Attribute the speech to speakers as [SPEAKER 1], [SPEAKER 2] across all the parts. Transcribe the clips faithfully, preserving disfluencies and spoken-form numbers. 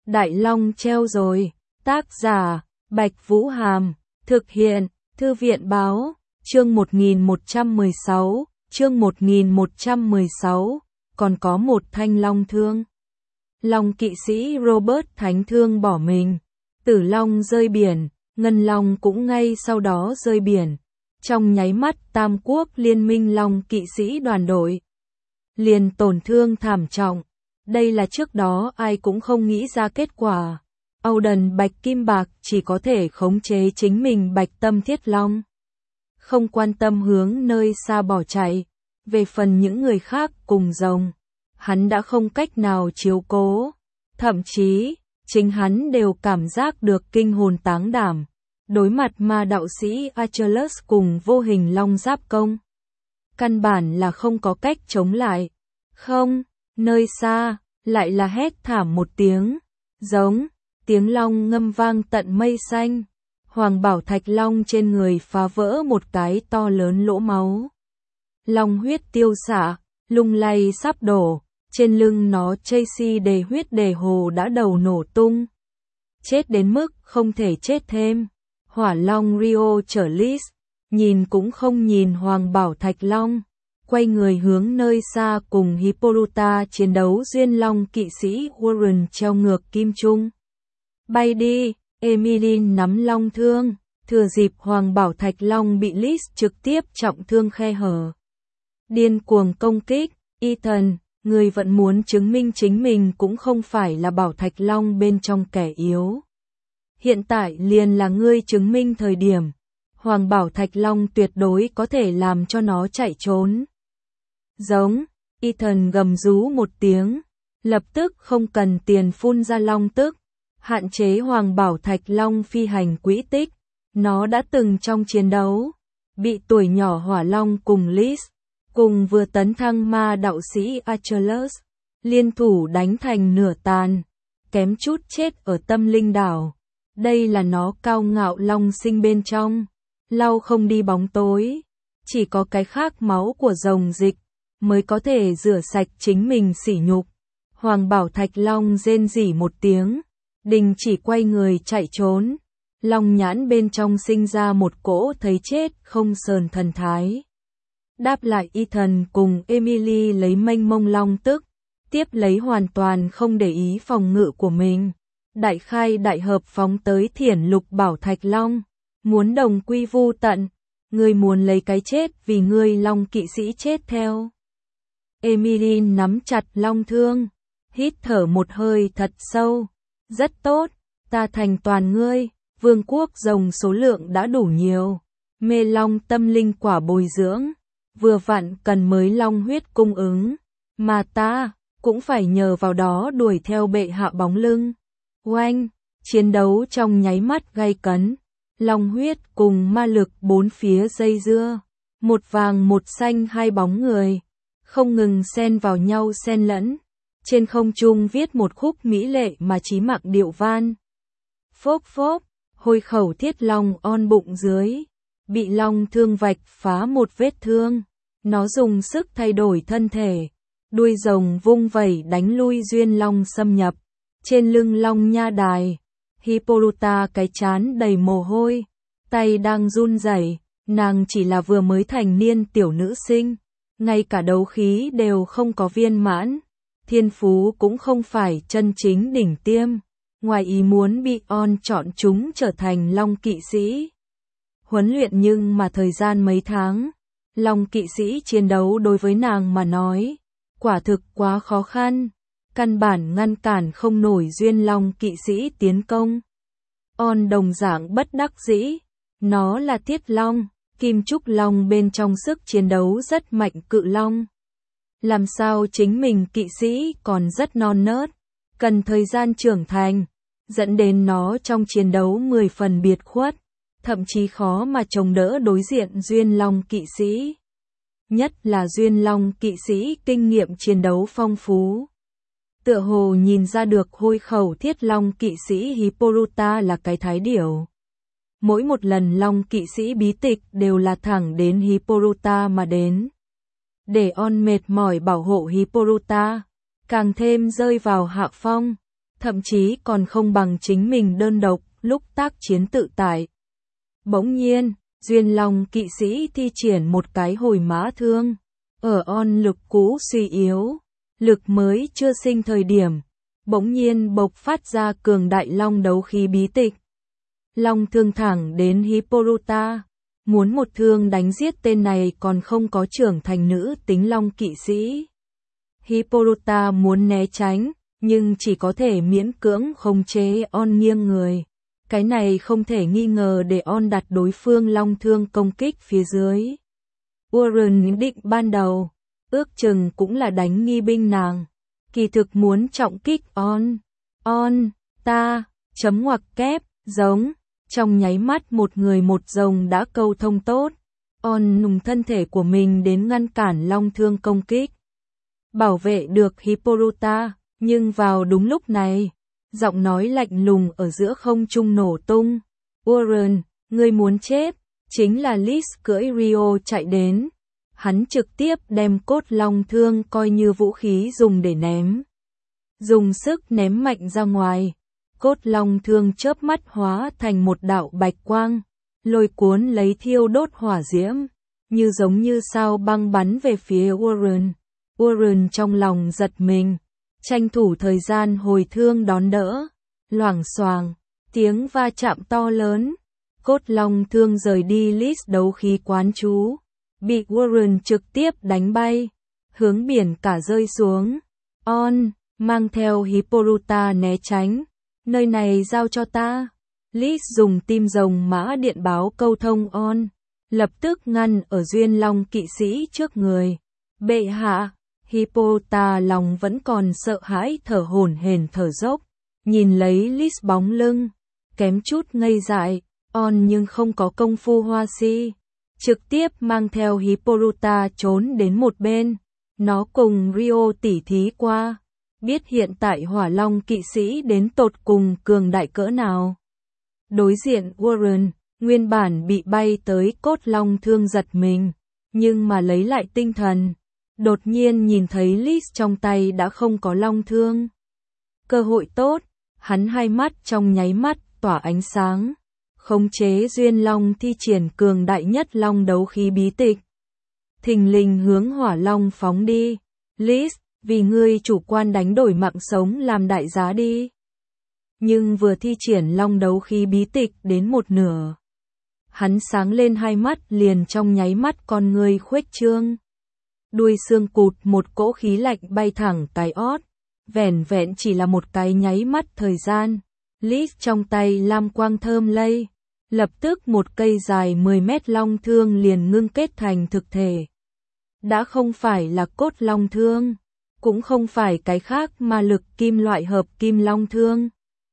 [SPEAKER 1] Đại Long treo rồi, tác giả, Bạch Vũ Hàm, thực hiện, Thư viện báo, chương một nghìn một trăm mười sáu, chương một nghìn một trăm mười sáu, còn có một thanh long thương. Long kỵ sĩ Robert Thánh Thương bỏ mình, Tử Long rơi biển, Ngân Long cũng ngay sau đó rơi biển. Trong nháy mắt Tam Quốc Liên minh Long kỵ sĩ đoàn đội liền tổn thương thảm trọng. Đây là trước đó ai cũng không nghĩ ra kết quả. Auden Bạch Kim Bạc chỉ có thể khống chế chính mình Bạch Tâm Thiết Long, không quan tâm hướng nơi xa bỏ chạy. Về phần những người khác cùng rồng, hắn đã không cách nào chiếu cố. Thậm chí, chính hắn đều cảm giác được kinh hồn táng đảm. Đối mặt ma đạo sĩ Achilles cùng vô hình long giáp công, căn bản là không có cách chống lại. Không, nơi xa, lại là hét thảm một tiếng, giống, tiếng long ngâm vang tận mây xanh. Hoàng Bảo Thạch Long trên người phá vỡ một cái to lớn lỗ máu. Long huyết tiêu xạ, lung lay sắp đổ, trên lưng nó Tracy đề huyết đề hồ đã đầu nổ tung. Chết đến mức không thể chết thêm. Hỏa Long Rio trở Lis, nhìn cũng không nhìn Hoàng Bảo Thạch Long, quay người hướng nơi xa cùng Hippolyta chiến đấu. Duyên Long kỵ sĩ Warren treo ngược kim trung. Bay đi, Emmeline nắm long thương, thừa dịp Hoàng Bảo Thạch Long bị Lis trực tiếp trọng thương khe hở. Điên cuồng công kích, Ethan, người vẫn muốn chứng minh chính mình cũng không phải là Bảo Thạch Long bên trong kẻ yếu. Hiện tại liền là ngươi chứng minh thời điểm. Hoàng Bảo Thạch Long tuyệt đối có thể làm cho nó chạy trốn. Giống, Ethan gầm rú một tiếng, lập tức không cần tiền phun ra long tức, hạn chế Hoàng Bảo Thạch Long phi hành quỹ tích. Nó đã từng trong chiến đấu, bị tuổi nhỏ Hỏa Long cùng Lis, cùng vừa tấn thăng ma đạo sĩ Achilles, liên thủ đánh thành nửa tàn, kém chút chết ở Tâm Linh Đảo. Đây là nó cao ngạo long sinh bên trong, lau không đi bóng tối, chỉ có cái khác máu của rồng dịch mới có thể rửa sạch chính mình sỉ nhục. Hoàng Bảo Thạch Long rên rỉ một tiếng, đình chỉ quay người chạy trốn, long nhãn bên trong sinh ra một cỗ thấy chết không sờn thần thái. Đáp lại Ethan cùng Emily lấy mênh mông long tức, tiếp lấy hoàn toàn không để ý phòng ngự của mình. Đại khai đại hợp phóng tới Thiển Lục Bảo Thạch Long, muốn đồng quy vu tận, ngươi muốn lấy cái chết vì ngươi long kỵ sĩ chết theo. Emily nắm chặt long thương, hít thở một hơi thật sâu, rất tốt, ta thành toàn ngươi, vương quốc rồng số lượng đã đủ nhiều, mê long tâm linh quả bồi dưỡng, vừa vặn cần mới long huyết cung ứng, mà ta cũng phải nhờ vào đó đuổi theo bệ hạ bóng lưng. Oanh, chiến đấu trong nháy mắt gay cấn, long huyết cùng ma lực bốn phía dây dưa, một vàng một xanh hai bóng người, không ngừng xen vào nhau xen lẫn, trên không trung viết một khúc mỹ lệ mà chí mạng điệu van. Phốp phốp, hôi khẩu thiết long on bụng dưới, bị long thương vạch phá một vết thương, nó dùng sức thay đổi thân thể, đuôi rồng vung vẩy đánh lui Duyên Long xâm nhập. Trên lưng long nha đài, Hippolyta cái chán đầy mồ hôi, tay đang run rẩy, nàng chỉ là vừa mới thành niên tiểu nữ sinh, ngay cả đấu khí đều không có viên mãn, thiên phú cũng không phải chân chính đỉnh tiêm, ngoài ý muốn bị On chọn chúng trở thành long kỵ sĩ. Huấn luyện nhưng mà thời gian mấy tháng, long kỵ sĩ chiến đấu đối với nàng mà nói, quả thực quá khó khăn. Căn bản ngăn cản không nổi Duyên Long kỵ sĩ tiến công. On đồng dạng bất đắc dĩ, nó là Thiết Long, Kim Trúc Long bên trong sức chiến đấu rất mạnh cự long. Làm sao chính mình kỵ sĩ còn rất non nớt, cần thời gian trưởng thành, dẫn đến nó trong chiến đấu mười phần biệt khuất, thậm chí khó mà chống đỡ đối diện Duyên Long kỵ sĩ. Nhất là Duyên Long kỵ sĩ kinh nghiệm chiến đấu phong phú. Tựa hồ nhìn ra được hôi khẩu thiết long kỵ sĩ Hippolyta là cái thái điểu. Mỗi một lần long kỵ sĩ bí tịch đều là thẳng đến Hippolyta mà đến. Để On mệt mỏi bảo hộ Hippolyta, càng thêm rơi vào hạ phong. thậm chí còn không bằng chính mình đơn độc, lúc tác chiến tự tại. Bỗng nhiên, Duyên Long kỵ sĩ thi triển một cái hồi mã thương. Ở on lực cũ suy yếu, lực mới chưa sinh thời điểm, bỗng nhiên bộc phát ra cường đại long đấu khí bí tịch. Long thương thẳng đến Hippolyta, muốn một thương đánh giết tên này còn không có trưởng thành nữ tính long kỵ sĩ. Hippolyta muốn né tránh, nhưng chỉ có thể miễn cưỡng khống chế on nghiêng người. Cái này không thể nghi ngờ để on đặt đối phương long thương công kích phía dưới. Warren định ban đầu, ước chừng cũng là đánh nghi binh nàng. Kỳ thực muốn trọng kích on, on, ta, chấm ngoặc kép, giống. Trong nháy mắt một người một rồng đã câu thông tốt. On nùng thân thể của mình đến ngăn cản long thương công kích. Bảo vệ được Hippolyta, nhưng vào đúng lúc này, giọng nói lạnh lùng ở giữa không trung nổ tung. Warren, ngươi muốn chết, chính là Liz cưỡi Rio chạy đến. Hắn trực tiếp đem cốt long thương coi như vũ khí dùng để ném. Dùng sức ném mạnh ra ngoài. Cốt long thương chớp mắt hóa thành một đạo bạch quang, lôi cuốn lấy thiêu đốt hỏa diễm, như giống như sao băng bắn về phía Warren. Warren trong lòng giật mình, tranh thủ thời gian hồi thương đón đỡ, loảng xoảng, tiếng va chạm to lớn, cốt long thương rời đi Liz đấu khí quán chú, bị Warren trực tiếp đánh bay, hướng biển cả rơi xuống. On, mang theo Hippolyta né tránh, nơi này giao cho ta. Liz dùng tim rồng mã điện báo câu thông on, lập tức ngăn ở Duyên Long kỵ sĩ trước người. Bệ hạ, Hippolyta lòng vẫn còn sợ hãi thở hổn hển thở dốc, nhìn lấy Liz bóng lưng, kém chút ngây dại, on nhưng không có công phu hoa si, trực tiếp mang theo Hippolyta trốn đến một bên, nó cùng Rio tỉ thí qua, biết hiện tại Hỏa Long kỵ sĩ đến tột cùng cường đại cỡ nào. Đối diện Warren, nguyên bản bị bay tới cốt long thương giật mình, nhưng mà lấy lại tinh thần, đột nhiên nhìn thấy Liz trong tay đã không có long thương. Cơ hội tốt, hắn hai mắt trong nháy mắt tỏa ánh sáng, khống chế Duyên Long thi triển cường đại nhất long đấu khí bí tịch. Thình lình hướng Hỏa Long phóng đi. Liz, vì ngươi chủ quan đánh đổi mạng sống làm đại giá đi. Nhưng vừa thi triển long đấu khí bí tịch đến một nửa, hắn sáng lên hai mắt liền trong nháy mắt con ngươi khuếch trương. Đuôi xương cụt một cỗ khí lạnh bay thẳng cái ót, vẻn vẹn chỉ là một cái nháy mắt thời gian. Liz trong tay lam quang thơm lây, lập tức một cây dài mười mét long thương liền ngưng kết thành thực thể. Đã không phải là cốt long thương, cũng không phải cái khác ma lực kim loại hợp kim long thương,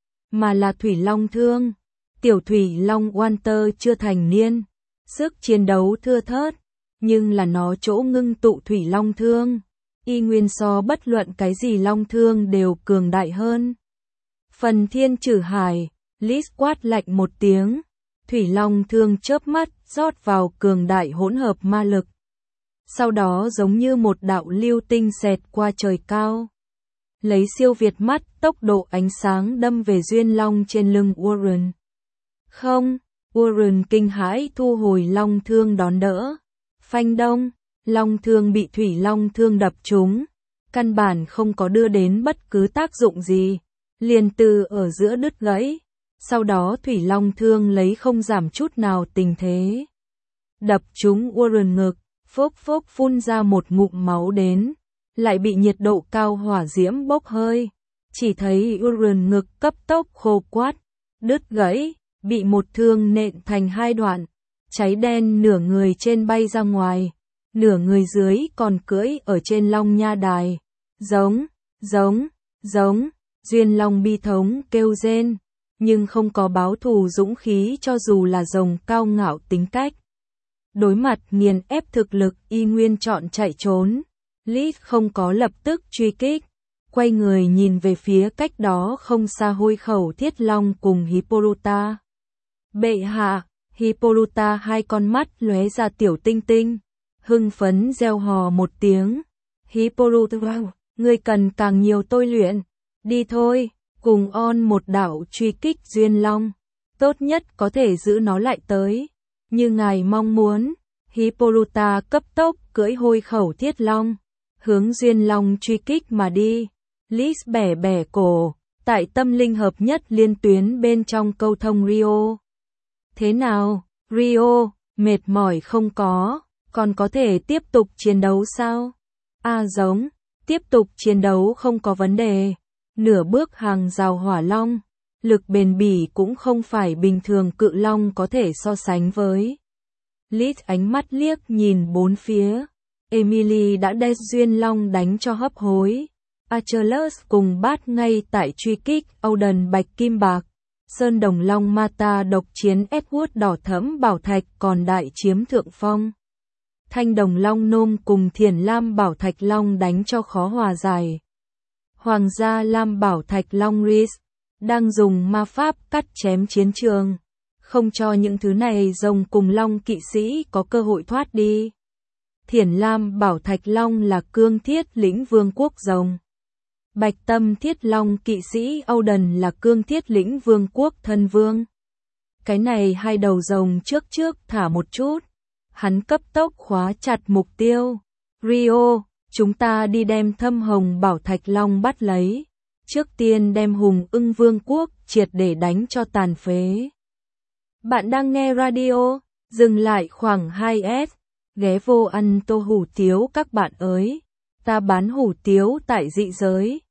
[SPEAKER 1] mà là thủy long thương. Tiểu thủy long Walter chưa thành niên, sức chiến đấu thưa thớt, nhưng là nó chỗ ngưng tụ thủy long thương, y nguyên so bất luận cái gì long thương đều cường đại hơn. Phần thiên trừ hải, Liz quát lạnh một tiếng, thủy long thương chớp mắt rót vào cường đại hỗn hợp ma lực. Sau đó giống như một đạo lưu tinh xẹt qua trời cao, lấy siêu việt mắt tốc độ ánh sáng đâm về Duyên Long trên lưng Warren. Không, Warren kinh hãi thu hồi long thương đón đỡ. Phanh đông, long thương bị thủy long thương đập trúng, căn bản không có đưa đến bất cứ tác dụng gì, liền từ ở giữa đứt gãy. Sau đó thủy long thương lấy không giảm chút nào tình thế, đập trúng Warren ngực, phốc phốc phun ra một ngụm máu đến, lại bị nhiệt độ cao hỏa diễm bốc hơi. Chỉ thấy Warren ngực cấp tốc khô quát, đứt gãy, bị một thương nện thành hai đoạn, cháy đen, nửa người trên bay ra ngoài, nửa người dưới còn cưỡi ở trên long nha đài. Giống, giống, giống, Duyên Long bi thống kêu rên, nhưng không có báo thù dũng khí cho dù là rồng cao ngạo tính cách. Đối mặt nghiền ép thực lực y nguyên chọn chạy trốn, Liz không có lập tức truy kích, quay người nhìn về phía cách đó không xa hôi khẩu thiết long cùng Hippolyta. Bệ hạ, Hippolyta hai con mắt lóe ra tiểu tinh tinh, hưng phấn reo hò một tiếng. Hippolyta, ngươi cần càng nhiều tôi luyện, đi thôi, cùng on một đảo truy kích Duyên Long. Tốt nhất có thể giữ nó lại tới. Như ngài mong muốn, Hippolyta cấp tốc cưỡi hôi khẩu thiết long, hướng Duyên Long truy kích mà đi. Liz bẻ bẻ cổ, tại tâm linh hợp nhất liên tuyến bên trong câu thông Rio. Thế nào, Rio, mệt mỏi không có, còn có thể tiếp tục chiến đấu sao? A giống, tiếp tục chiến đấu không có vấn đề. Nửa bước hàng rào hỏa long, lực bền bỉ cũng không phải bình thường cự long có thể so sánh với. Liz ánh mắt liếc nhìn bốn phía. Emily đã đem Duyên Long đánh cho hấp hối. Achilles cùng Bát ngay tại truy kích Auden bạch kim bạc. Sơn Đồng Long Mata độc chiến Edward đỏ thẫm bảo thạch còn đại chiếm thượng phong. Thanh Đồng Long Nôm cùng Thiền Lam bảo thạch long đánh cho khó hòa giải. Hoàng gia Lam bảo thạch long Reese đang dùng ma pháp cắt chém chiến trường, không cho những thứ này rồng cùng long kỵ sĩ có cơ hội thoát đi. Thiền Lam bảo thạch long là cương thiết lĩnh vương quốc rồng. Bạch tâm thiết long kỵ sĩ Auden là cương thiết lĩnh vương quốc thân vương. Cái này hai đầu rồng trước trước thả một chút. Hắn cấp tốc khóa chặt mục tiêu. Rio, chúng ta đi đem Thâm Hồng bảo thạch long bắt lấy. Trước tiên đem Hùng Ưng vương quốc triệt để đánh cho tàn phế. Bạn đang nghe radio, dừng lại khoảng hai S. Ghé vô ăn tô hủ tiếu các bạn ơi. Ta bán hủ tiếu tại dị giới.